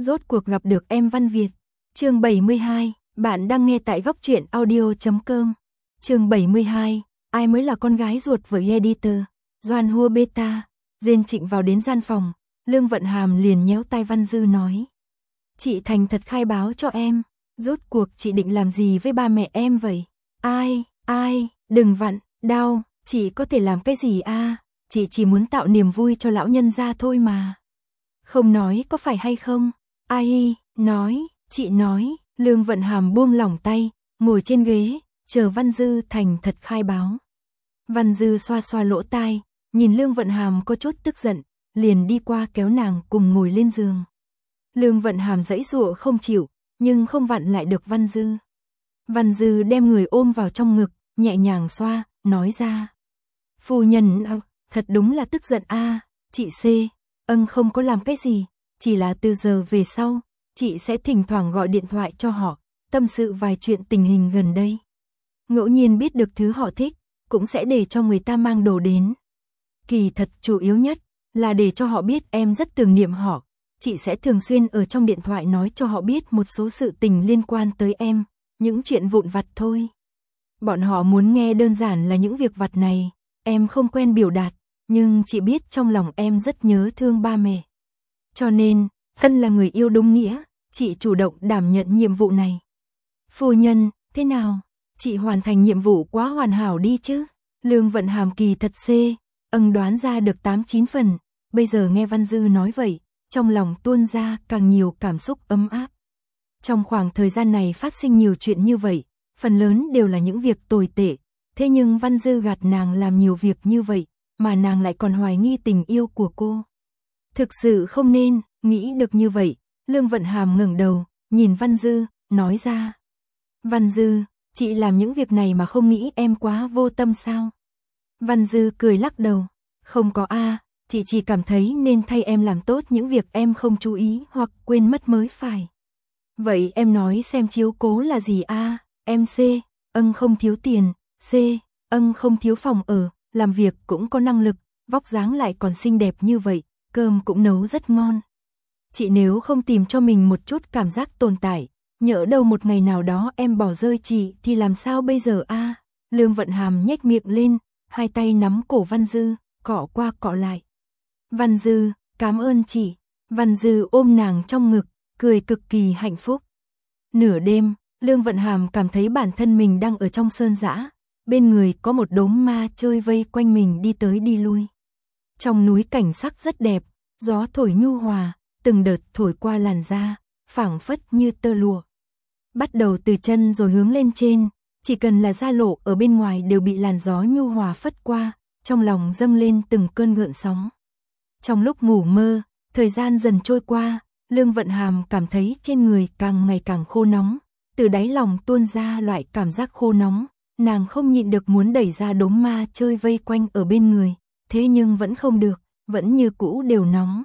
rốt cuộc gặp được em Văn Việt. Chương 72, bạn đang nghe tại góc truyện audio.com. Chương 72, ai mới là con gái ruột với editor, Doan Hua Beta. Diên Trịnh vào đến gian phòng, Lương Vận Hàm liền nhéo tai Văn Dư nói. Chị thành thật khai báo cho em, rốt cuộc chị định làm gì với ba mẹ em vậy? Ai, đừng vặn, đau, chị có thể làm cái gì a? Chị chỉ muốn tạo niềm vui cho lão nhân gia thôi mà. Không nói có phải hay không? Ai, nói, chị nói. Lương Vận Hàm buông lỏng tay, ngồi trên ghế, chờ Văn Dư thành thật khai báo. Văn Dư xoa xoa lỗ tai, nhìn Lương Vận Hàm có chút tức giận, liền đi qua kéo nàng cùng ngồi lên giường. Lương Vận Hàm giãy giụa không chịu, nhưng không vặn lại được Văn Dư. Văn Dư đem người ôm vào trong ngực, nhẹ nhàng xoa, nói ra. Phu nhân, thật đúng là tức giận a. Chị C, không có làm cái gì, chỉ là từ giờ về sau, chị sẽ thỉnh thoảng gọi điện thoại cho họ, tâm sự vài chuyện tình hình gần đây. Ngẫu nhiên biết được thứ họ thích, cũng sẽ để cho người ta mang đồ đến. Kỳ thật chủ yếu nhất là để cho họ biết em rất tưởng niệm họ. Chị sẽ thường xuyên ở trong điện thoại nói cho họ biết một số sự tình liên quan tới em, những chuyện vụn vặt thôi. Bọn họ muốn nghe đơn giản là những việc vặt này, em không quen biểu đạt, nhưng chị biết trong lòng em rất nhớ thương ba mẹ. Cho nên, thân là người yêu đúng nghĩa, chị chủ động đảm nhận nhiệm vụ này. Phu nhân, thế nào? Chị hoàn thành nhiệm vụ quá hoàn hảo đi chứ? Lương Vận Hàm kỳ thật C, đoán ra được 8-9 phần, bây giờ nghe Văn Dư nói vậy, trong lòng tuôn ra càng nhiều cảm xúc ấm áp. Trong khoảng thời gian này phát sinh nhiều chuyện như vậy, phần lớn đều là những việc tồi tệ, thế nhưng Văn Dư gạt nàng làm nhiều việc như vậy, mà nàng lại còn hoài nghi tình yêu của cô. Thực sự không nên, nghĩ được như vậy, Lương Vận Hàm ngẩng đầu, nhìn Văn Dư, nói ra. Văn Dư, chị làm những việc này mà không nghĩ em quá vô tâm sao? Văn Dư cười lắc đầu, không có a, chị chỉ cảm thấy nên thay em làm tốt những việc em không chú ý hoặc quên mất mới phải. Vậy em nói xem chiếu cố là gì a? Em C, không thiếu tiền, C, không thiếu phòng ở, làm việc cũng có năng lực, vóc dáng lại còn xinh đẹp như vậy, cơm cũng nấu rất ngon. Chị nếu không tìm cho mình một chút cảm giác tồn tại, nhỡ đâu một ngày nào đó em bỏ rơi chị thì làm sao bây giờ a? Lương Vận Hàm nhếch miệng lên, hai tay nắm cổ Văn Dư, cọ qua cọ lại. Văn Dư, cảm ơn chị. Văn Dư ôm nàng trong ngực, cười cực kỳ hạnh phúc. Nửa đêm, Lương Vận Hàm cảm thấy bản thân mình đang ở trong sơn dã, bên người có một đốm ma chơi vây quanh mình đi tới đi lui. Trong núi cảnh sắc rất đẹp, gió thổi nhu hòa, từng đợt thổi qua làn da, phảng phất như tơ lụa. Bắt đầu từ chân rồi hướng lên trên, chỉ cần là da lộ ở bên ngoài đều bị làn gió nhu hòa phất qua, trong lòng dâng lên từng cơn gợn sóng. Trong lúc ngủ mơ, thời gian dần trôi qua, Lương Vận Hàm cảm thấy trên người càng ngày càng khô nóng, từ đáy lòng tuôn ra loại cảm giác khô nóng, nàng không nhịn được muốn đẩy ra đốm ma chơi vây quanh ở bên người, thế nhưng vẫn không được, vẫn như cũ đều nóng.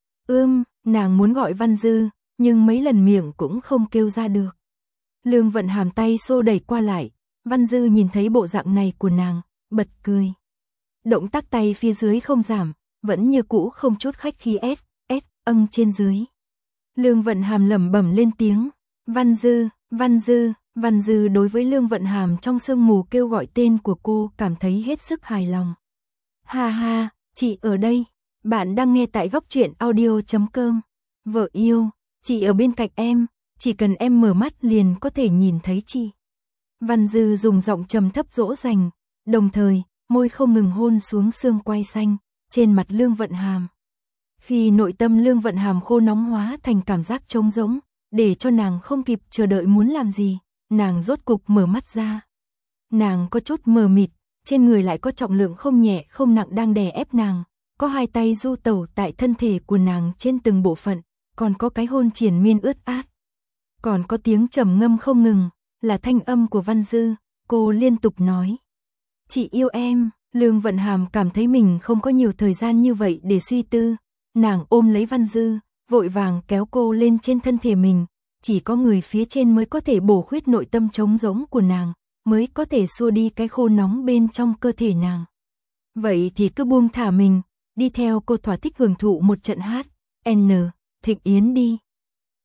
Nàng muốn gọi Văn Dư, nhưng mấy lần miệng cũng không kêu ra được. Lương Vận Hàm tay xô đẩy qua lại, Văn Dư nhìn thấy bộ dạng này của nàng, bật cười. Động tác tay phía dưới không giảm, vẫn như cũ không chút khách khí trên dưới. Lương Vận Hàm lẩm bẩm lên tiếng, Văn Dư, Văn Dư, Văn Dư đối với Lương Vận Hàm trong sương mù kêu gọi tên của cô cảm thấy hết sức hài lòng. Ha ha, chị ở đây, bạn đang nghe tại góc truyện audio.com. Vợ yêu, chị ở bên cạnh em, chỉ cần em mở mắt liền có thể nhìn thấy chị. Văn Dư dùng giọng trầm thấp dỗ dành, đồng thời, môi không ngừng hôn xuống xương quai xanh, trên mặt Lương Vận Hàm. Khi nội tâm Lương Vận Hàm khô nóng hóa thành cảm giác trống rỗng, để cho nàng không kịp chờ đợi muốn làm gì, nàng rốt cục mở mắt ra. Nàng có chút mờ mịt, trên người lại có trọng lượng không nhẹ không nặng đang đè ép nàng, có hai tay du tẩu tại thân thể của nàng trên từng bộ phận, còn có cái hôn triền miên ướt át. Còn có tiếng trầm ngâm không ngừng, là thanh âm của Văn Dư, cô liên tục nói. Chị yêu em. Lương Vận Hàm cảm thấy mình không có nhiều thời gian như vậy để suy tư, nàng ôm lấy Văn Dư, vội vàng kéo cô lên trên thân thể mình, chỉ có người phía trên mới có thể bổ khuyết nội tâm trống rỗng của nàng, mới có thể xua đi cái khô nóng bên trong cơ thể nàng. Vậy thì cứ buông thả mình, đi theo cô thỏa thích hưởng thụ một trận hát, Thịnh Yến đi.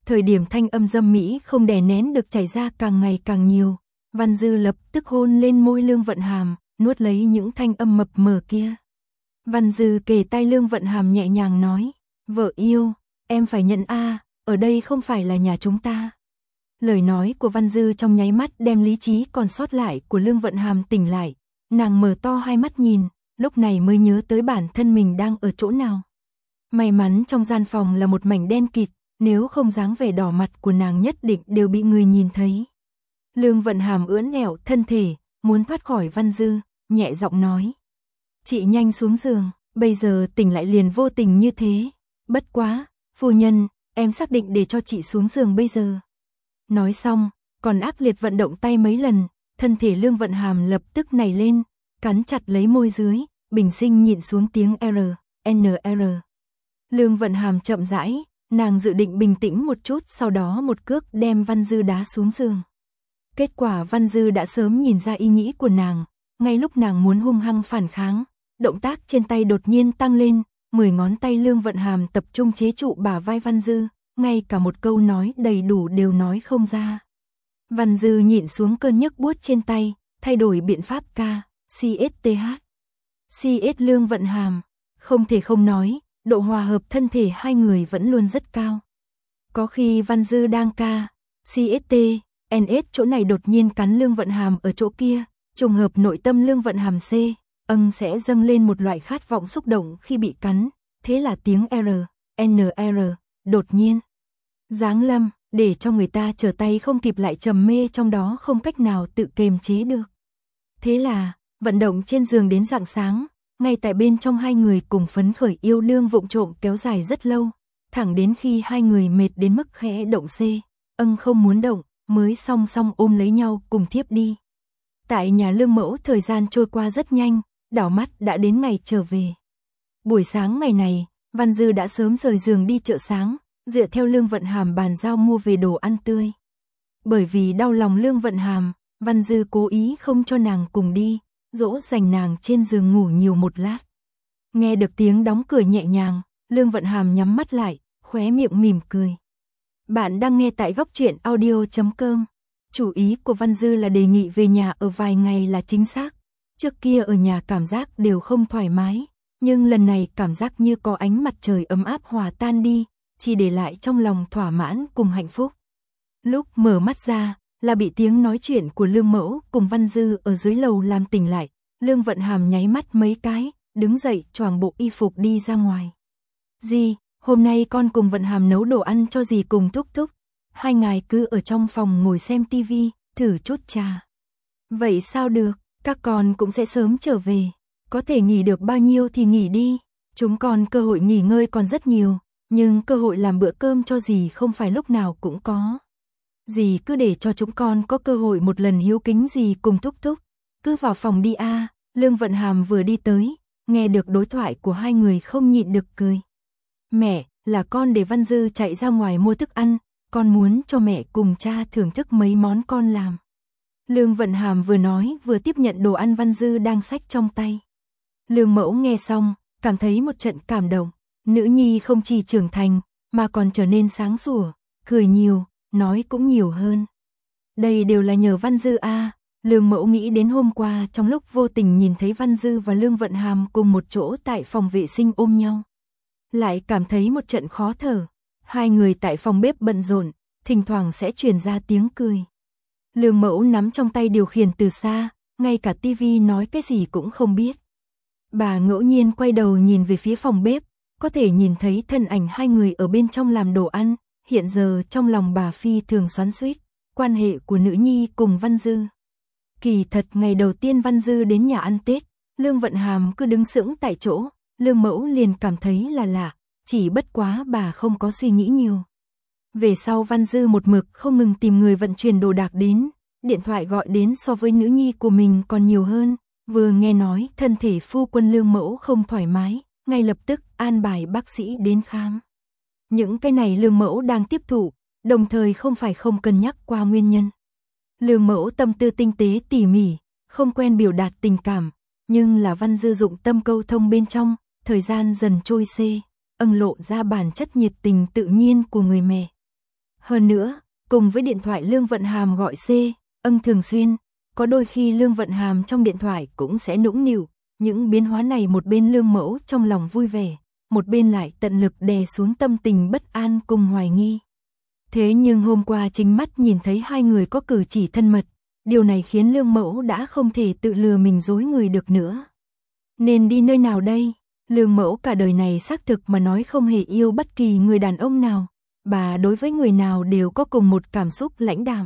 Thời điểm thanh âm dâm mỹ không đè nén được chảy ra càng ngày càng nhiều, Văn Dư lập tức hôn lên môi Lương Vận Hàm, nuốt lấy những thanh âm mập mờ kia. Văn Dư kề tai Lương Vận Hàm nhẹ nhàng nói, vợ yêu, em phải nhận ở đây không phải là nhà chúng ta. Lời nói của Văn Dư trong nháy mắt đem lý trí còn sót lại của Lương Vận Hàm tỉnh lại, nàng mở to hai mắt nhìn, lúc này mới nhớ tới bản thân mình đang ở chỗ nào. May mắn trong gian phòng là một mảnh đen kịt, nếu không dáng vẻ đỏ mặt của nàng nhất định đều bị người nhìn thấy. Lương Vận Hàm ưỡn ẻo thân thể, muốn thoát khỏi Văn Dư, nhẹ giọng nói. Chị nhanh xuống giường, bây giờ tỉnh lại liền vô tình như thế. Bất quá, phu nhân, em xác định để cho chị xuống giường bây giờ. Nói xong, còn ác liệt vận động tay mấy lần, thân thể Lương Vận Hàm lập tức nảy lên, cắn chặt lấy môi dưới, bình sinh nhịn xuống tiếng NR. Lương Vận Hàm chậm rãi, nàng dự định bình tĩnh một chút, sau đó một cước đem Văn Dư đá xuống giường. Kết quả Văn Dư đã sớm nhìn ra ý nghĩ của nàng, ngay lúc nàng muốn hung hăng phản kháng, động tác trên tay đột nhiên tăng lên, 10 ngón tay Lương Vận Hàm tập trung chế trụ bả vai Văn Dư, ngay cả một câu nói đầy đủ đều nói không ra. Văn Dư nhịn xuống cơn nhức buốt trên tay, thay đổi biện pháp CS Lương Vận Hàm, không thể không nói, độ hòa hợp thân thể hai người vẫn luôn rất cao. Có khi Văn Dư đang CST chỗ này đột nhiên cắn Lương Vận Hàm ở chỗ kia, trùng hợp nội tâm Lương Vận Hàm sẽ dâng lên một loại khát vọng xúc động khi bị cắn, thế là tiếng NR đột nhiên giáng lâm, để cho người ta trở tay không kịp lại trầm mê trong đó không cách nào tự kiềm chế được. Thế là, vận động trên giường đến rạng sáng, ngay tại bên trong hai người cùng phấn khởi yêu đương vụng trộm kéo dài rất lâu, thẳng đến khi hai người mệt đến mức khẽ động không muốn động, mới song song ôm lấy nhau cùng thiếp đi. Tại nhà Lương mẫu thời gian trôi qua rất nhanh, đảo mắt đã đến ngày trở về. Buổi sáng ngày này, Văn Dư đã sớm rời giường đi chợ sáng, dựa theo Lương Vận Hàm bàn giao mua về đồ ăn tươi. Bởi vì đau lòng Lương Vận Hàm, Văn Dư cố ý không cho nàng cùng đi, dỗ dành nàng trên giường ngủ nhiều một lát. Nghe được tiếng đóng cửa nhẹ nhàng, Lương Vận Hàm nhắm mắt lại, khóe miệng mỉm cười. Bạn đang nghe tại góc truyện audio.com. Chủ ý của Văn Dư là đề nghị về nhà ở vài ngày là chính xác. Trước kia ở nhà cảm giác đều không thoải mái, nhưng lần này cảm giác như có ánh mặt trời ấm áp hòa tan đi, chỉ để lại trong lòng thỏa mãn cùng hạnh phúc. Lúc mở mắt ra, là bị tiếng nói chuyện của Lương mẫu cùng Văn Dư ở dưới lầu làm tỉnh lại. Lương Vận Hàm nháy mắt mấy cái, đứng dậy choàng bộ y phục đi ra ngoài. Dì, hôm nay con cùng Vận Hàm nấu đồ ăn cho dì cùng Thúc Thúc. Hai ngài cứ ở trong phòng ngồi xem tivi, thử chút trà. Vậy sao được, các con cũng sẽ sớm trở về. Có thể nghỉ được bao nhiêu thì nghỉ đi. Chúng con cơ hội nghỉ ngơi còn rất nhiều, nhưng cơ hội làm bữa cơm cho dì không phải lúc nào cũng có. Dì cứ để cho chúng con có cơ hội một lần hiếu kính dì cùng Thúc Thúc. Cứ vào phòng đi a. Lương Vận Hàm vừa đi tới, nghe được đối thoại của hai người không nhịn được cười. Mẹ, là con để Văn Dư chạy ra ngoài mua thức ăn, con muốn cho mẹ cùng cha thưởng thức mấy món con làm. Lương Vận Hàm vừa nói vừa tiếp nhận đồ ăn Văn Dư đang xách trong tay. Lương mẫu nghe xong, cảm thấy một trận cảm động. Nữ nhi không chỉ trưởng thành, mà còn trở nên sáng sủa, cười nhiều, nói cũng nhiều hơn. Đây đều là nhờ Văn Dư a. Lương mẫu nghĩ đến hôm qua trong lúc vô tình nhìn thấy Văn Dư và Lương Vận Hàm cùng một chỗ tại phòng vệ sinh ôm nhau. Lại cảm thấy một trận khó thở. Hai người tại phòng bếp bận rộn, thỉnh thoảng sẽ truyền ra tiếng cười. Lương mẫu nắm trong tay điều khiển từ xa, ngay cả tivi nói cái gì cũng không biết. Bà ngẫu nhiên quay đầu nhìn về phía phòng bếp, có thể nhìn thấy thân ảnh hai người ở bên trong làm đồ ăn. Hiện giờ trong lòng bà phi thường xoắn xuýt quan hệ của nữ nhi cùng Văn Dư. Kỳ thật ngày đầu tiên Văn Dư đến nhà ăn Tết, Lương Vận Hàm cứ đứng sững tại chỗ, Lương mẫu liền cảm thấy là lạ, chỉ bất quá bà không có suy nghĩ nhiều. Về sau Văn Dư một mực không ngừng tìm người vận chuyển đồ đạc đến, điện thoại gọi đến so với nữ nhi của mình còn nhiều hơn, vừa nghe nói thân thể phu quân Lương mẫu không thoải mái, ngay lập tức an bài bác sĩ đến khám. Những cái này Lương mẫu đang tiếp thụ, đồng thời không phải không cân nhắc qua nguyên nhân. Lương mẫu tâm tư tinh tế tỉ mỉ, không quen biểu đạt tình cảm, nhưng là Văn Dư dụng tâm câu thông bên trong, thời gian dần trôi lộ ra bản chất nhiệt tình tự nhiên của người mẹ. Hơn nữa, cùng với điện thoại Lương Vận Hàm gọi thường xuyên, có đôi khi Lương Vận Hàm trong điện thoại cũng sẽ nũng nịu, những biến hóa này một bên Lương Mẫu trong lòng vui vẻ, một bên lại tận lực đè xuống tâm tình bất an cùng hoài nghi. Thế nhưng hôm qua chính mắt nhìn thấy hai người có cử chỉ thân mật, điều này khiến Lương Mẫu đã không thể tự lừa mình dối người được nữa. Nên đi nơi nào đây? Lương Mẫu cả đời này xác thực mà nói không hề yêu bất kỳ người đàn ông nào, bà đối với người nào đều có cùng một cảm xúc lãnh đạm.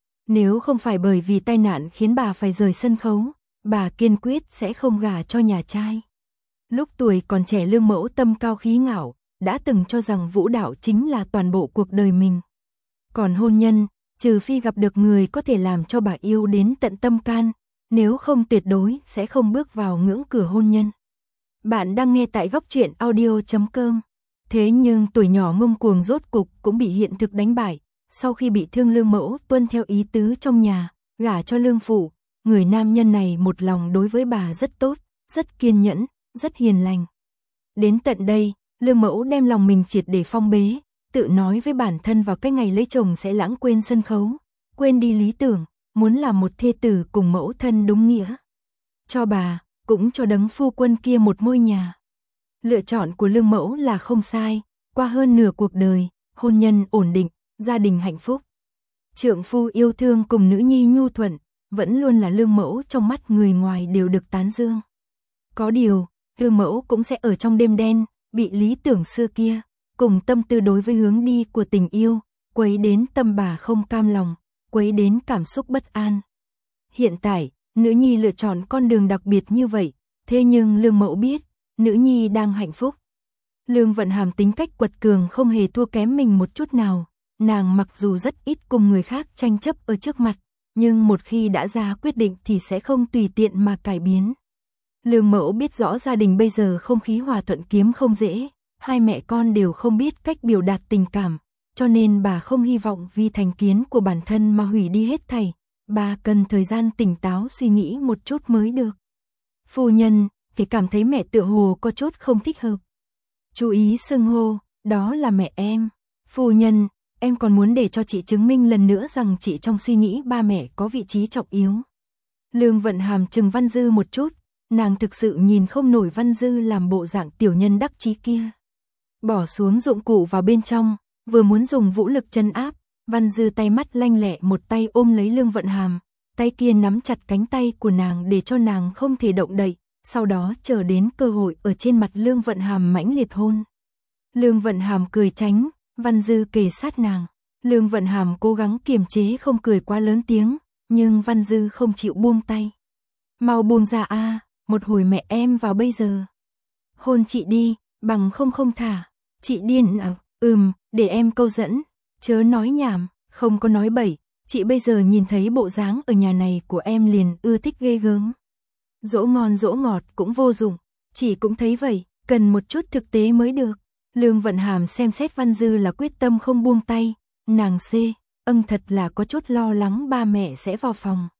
Nếu không phải bởi vì tai nạn khiến bà phải rời sân khấu, bà kiên quyết sẽ không gả cho nhà trai. Lúc tuổi còn trẻ Lương Mẫu tâm cao khí ngạo, đã từng cho rằng vũ đạo chính là toàn bộ cuộc đời mình. Còn hôn nhân, trừ phi gặp được người có thể làm cho bà yêu đến tận tâm can, nếu không tuyệt đối sẽ không bước vào ngưỡng cửa hôn nhân. Bạn đang nghe tại góc truyện audio.com. Thế nhưng tuổi nhỏ ngông cuồng rốt cục cũng bị hiện thực đánh bại. Sau khi bị thương Lương Mẫu tuân theo ý tứ trong nhà, gả cho Lương Phụ, người nam nhân này một lòng đối với bà rất tốt, rất kiên nhẫn, rất hiền lành. Đến tận đây, Lương Mẫu đem lòng mình triệt để phong bế, tự nói với bản thân vào cái ngày lấy chồng sẽ lãng quên sân khấu, quên đi lý tưởng, muốn làm một thê tử cùng mẫu thân đúng nghĩa. Cho bà, cũng cho đấng phu quân kia một ngôi nhà. Lựa chọn của Lương Mẫu là không sai, qua hơn nửa cuộc đời, hôn nhân ổn định, gia đình hạnh phúc. Trượng phu yêu thương cùng nữ nhi nhu thuận, vẫn luôn là Lương Mẫu trong mắt người ngoài đều được tán dương. Có điều, Lương Mẫu cũng sẽ ở trong đêm đen, bị lý tưởng xưa kia, cùng tâm tư đối với hướng đi của tình yêu, quấy đến tâm bà không cam lòng, quấy đến cảm xúc bất an. Hiện tại, nữ nhi lựa chọn con đường đặc biệt như vậy, thế nhưng Lương Mẫu biết, nữ nhi đang hạnh phúc. Lương Vận Hàm tính cách quật cường không hề thua kém mình một chút nào, nàng mặc dù rất ít cùng người khác tranh chấp ở trước mặt, nhưng một khi đã ra quyết định thì sẽ không tùy tiện mà cải biến. Lương Mẫu biết rõ gia đình bây giờ không khí hòa thuận kiếm không dễ, hai mẹ con đều không biết cách biểu đạt tình cảm, cho nên bà không hy vọng vì thành kiến của bản thân mà hủy đi hết thảy, bà cần thời gian tỉnh táo suy nghĩ một chút mới được. Phu nhân, thì cảm thấy mẹ tựa hồ có chút không thích hợp. Chú ý xưng hô, đó là mẹ em. Phu nhân, em còn muốn để cho chị chứng minh lần nữa rằng chị trong suy nghĩ ba mẹ có vị trí trọng yếu. Lương Vận Hàm chừng Văn Dư một chút, nàng thực sự nhìn không nổi Văn Dư làm bộ dạng tiểu nhân đắc chí kia. Bỏ xuống dụng cụ vào bên trong, vừa muốn dùng vũ lực trấn áp, Văn Dư tay mắt lanh lẹ một tay ôm lấy Lương Vận Hàm, tay kia nắm chặt cánh tay của nàng để cho nàng không thể động đậy, sau đó chờ đến cơ hội ở trên mặt Lương Vận Hàm mãnh liệt hôn. Lương Vận Hàm cười tránh, Văn Dư kề sát nàng. Lương Vận Hàm cố gắng kiềm chế không cười quá lớn tiếng, nhưng Văn Dư không chịu buông tay. Mau buông ra a, một hồi mẹ em vào bây giờ. Hôn chị đi, bằng không thả. Chị điên à? Để em câu dẫn. Chớ nói nhảm, không có nói bậy. Chị bây giờ nhìn thấy bộ dáng ở nhà này của em liền ưa thích ghê gớm. Dỗ ngon dỗ ngọt cũng vô dụng. Chị cũng thấy vậy, cần một chút thực tế mới được. Lương Vận Hàm xem xét Văn Dư là quyết tâm không buông tay. Nàng thật là có chút lo lắng ba mẹ sẽ vào phòng.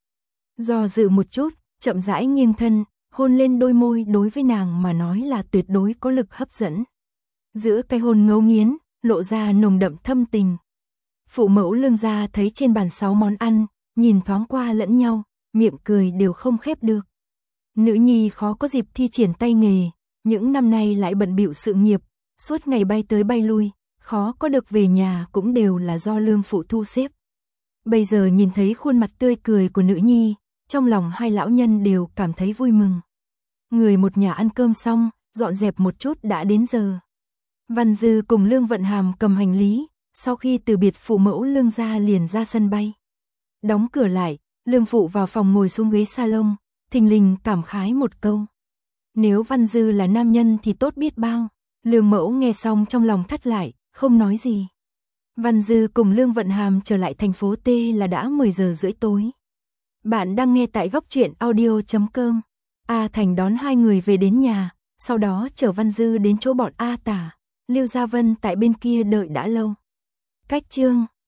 Do dự một chút, chậm rãi nghiêng thân, hôn lên đôi môi đối với nàng mà nói là tuyệt đối có lực hấp dẫn. Giữa cái hôn ngấu nghiến, lộ ra nồng đậm thâm tình. Phụ mẫu Lương gia thấy trên bàn 6 món ăn, nhìn thoáng qua lẫn nhau, miệng cười đều không khép được. Nữ nhi khó có dịp thi triển tay nghề, những năm nay lại bận bịu sự nghiệp, suốt ngày bay tới bay lui, khó có được về nhà cũng đều là do Lương phụ thu xếp. Bây giờ nhìn thấy khuôn mặt tươi cười của nữ nhi, trong lòng hai lão nhân đều cảm thấy vui mừng. Người một nhà ăn cơm xong, dọn dẹp một chút đã đến giờ. Văn Dư cùng Lương Vận Hàm cầm hành lý, sau khi từ biệt phụ mẫu Lương gia liền ra sân bay. Đóng cửa lại, Lương phụ vào phòng ngồi xuống ghế salon, thình lình cảm khái một câu. Nếu Văn Dư là nam nhân thì tốt biết bao. Lương mẫu nghe xong trong lòng thắt lại, không nói gì. Văn Dư cùng Lương Vận Hàm trở lại thành phố T là đã 10 giờ rưỡi tối. Bạn đang nghe tại góc truyện audio.com. A Thành đón hai người về đến nhà, sau đó chở Văn Dư đến chỗ bọn A Tả, Lưu Gia Vân tại bên kia đợi đã lâu. Cách chương